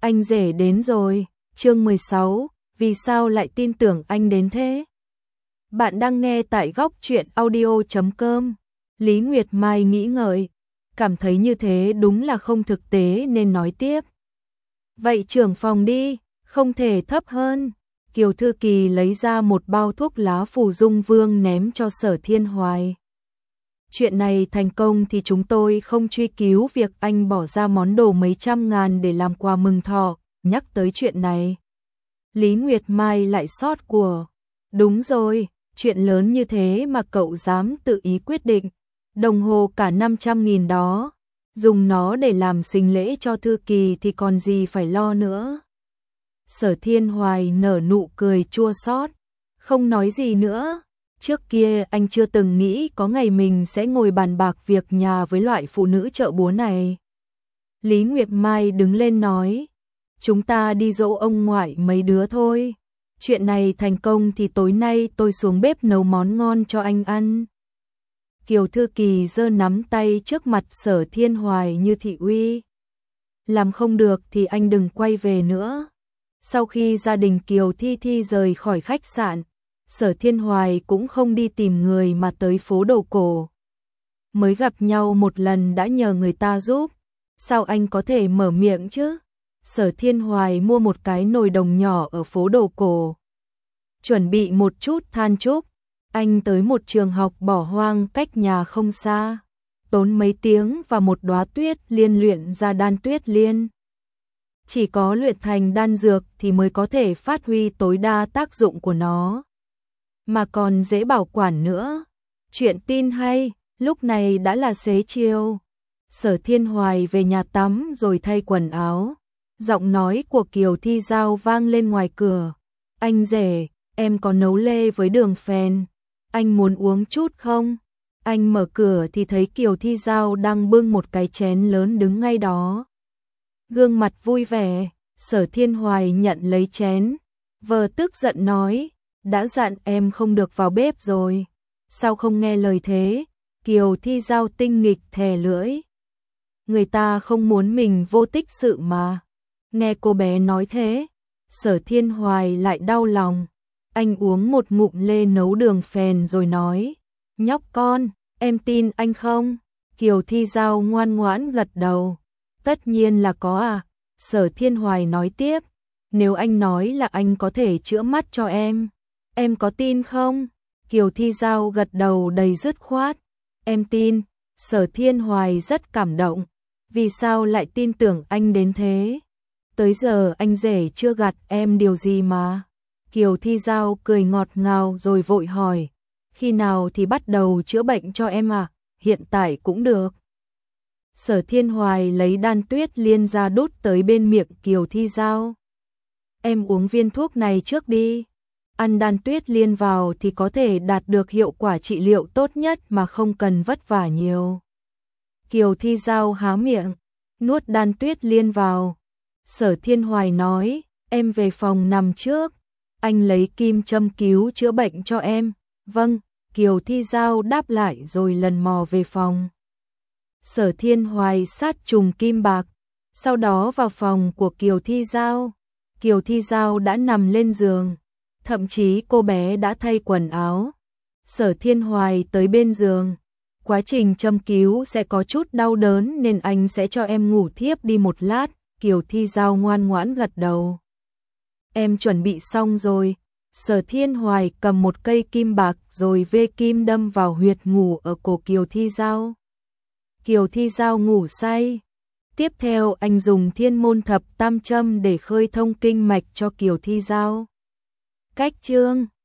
anh rể đến rồi. Chương 16, vì sao lại tin tưởng anh đến thế? Bạn đang nghe tại góc truyện audio.com. Lý Nguyệt Mai nghĩ ngợi, cảm thấy như thế đúng là không thực tế nên nói tiếp. Vậy trưởng phòng đi, không thể thấp hơn. Kiều Thư Kỳ lấy ra một bao thuốc lá phù dung vương ném cho Sở Thiên Hoài. Chuyện này thành công thì chúng tôi không truy cứu việc anh bỏ ra món đồ mấy trăm ngàn để làm quà mừng thọ. Nhắc tới chuyện này, Lý Nguyệt Mai lại xót của. Đúng rồi, chuyện lớn như thế mà cậu dám tự ý quyết định. Đồng hồ cả 500.000 đó, dùng nó để làm sinh lễ cho Thư Kỳ thì còn gì phải lo nữa. Sở Thiên Hoài nở nụ cười chua xót, không nói gì nữa. Trước kia anh chưa từng nghĩ có ngày mình sẽ ngồi bàn bạc việc nhà với loại phụ nữ chợ búa này. Lý Nguyệt Mai đứng lên nói, chúng ta đi dỗ ông ngoại mấy đứa thôi. Chuyện này thành công thì tối nay tôi xuống bếp nấu món ngon cho anh ăn. Kiều Thư Kỳ giơ nắm tay trước mặt Sở Thiên Hoài như thị uy. Làm không được thì anh đừng quay về nữa. Sau khi gia đình Kiều Thi Thi rời khỏi khách sạn, Sở Thiên Hoài cũng không đi tìm người mà tới phố đồ cổ. Mới gặp nhau một lần đã nhờ người ta giúp, sao anh có thể mở miệng chứ? Sở Thiên Hoài mua một cái nồi đồng nhỏ ở phố đồ cổ, chuẩn bị một chút than trúc. Anh tới một trường học bỏ hoang cách nhà không xa, tốn mấy tiếng và một đóa tuyết liên luyện ra đan tuyết liên. Chỉ có luyện thành đan dược thì mới có thể phát huy tối đa tác dụng của nó, mà còn dễ bảo quản nữa. Chuyện tin hay, lúc này đã là xế chiều. Sở Thiên Hoài về nhà tắm rồi thay quần áo. Giọng nói của Kiều Thi Giao vang lên ngoài cửa. Anh rể, em có nấu lê với đường phèn. Anh muốn uống chút không? Anh mở cửa thì thấy Kiều Thi Giao đang bưng một cái chén lớn đứng ngay đó. Gương mặt vui vẻ, Sở Thiên Hoài nhận lấy chén. Vờ tức giận nói, đã dặn em không được vào bếp rồi. Sao không nghe lời thế? Kiều Thi Giao tinh nghịch thè lưỡi. Người ta không muốn mình vô tích sự mà. Nghe cô bé nói thế, Sở Thiên Hoài lại đau lòng. Anh uống một ngụm lê nấu đường phèn rồi nói, nhóc con, em tin anh không? Kiều Thi Giao ngoan ngoãn gật đầu. Tất nhiên là có à. Sở Thiên Hoài nói tiếp, nếu anh nói là anh có thể chữa mắt cho em có tin không? Kiều Thi Giao gật đầu đầy dứt khoát. Em tin. Sở Thiên Hoài rất cảm động. Vì sao lại tin tưởng anh đến thế? Tới giờ anh rể chưa gạt em điều gì mà. Kiều Thi Giao cười ngọt ngào rồi vội hỏi, khi nào thì bắt đầu chữa bệnh cho em à? Hiện tại cũng được. Sở Thiên Hoài lấy đan tuyết liên ra đút tới bên miệng Kiều Thi Giao. Em uống viên thuốc này trước đi. Ăn đan tuyết liên vào thì có thể đạt được hiệu quả trị liệu tốt nhất mà không cần vất vả nhiều. Kiều Thi Giao há miệng, nuốt đan tuyết liên vào. Sở Thiên Hoài nói, em về phòng nằm trước. Anh lấy kim châm cứu chữa bệnh cho em. Vâng, Kiều Thi Giao đáp lại rồi lần mò về phòng. Sở Thiên Hoài sát trùng kim bạc, sau đó vào phòng của Kiều Thi Giao. Kiều Thi Giao đã nằm lên giường, thậm chí cô bé đã thay quần áo. Sở Thiên Hoài tới bên giường. Quá trình châm cứu sẽ có chút đau đớn nên anh sẽ cho em ngủ thiếp đi một lát. Kiều Thi Giao ngoan ngoãn gật đầu. Em chuẩn bị xong rồi. Sở Thiên Hoài cầm một cây kim bạc rồi vê kim đâm vào huyệt ngủ ở cổ Kiều Thi Giao. Kiều Thi Giao ngủ say. Tiếp theo anh dùng Thiên Môn Thập Tam Châm để khơi thông kinh mạch cho Kiều Thi Giao. Cách chương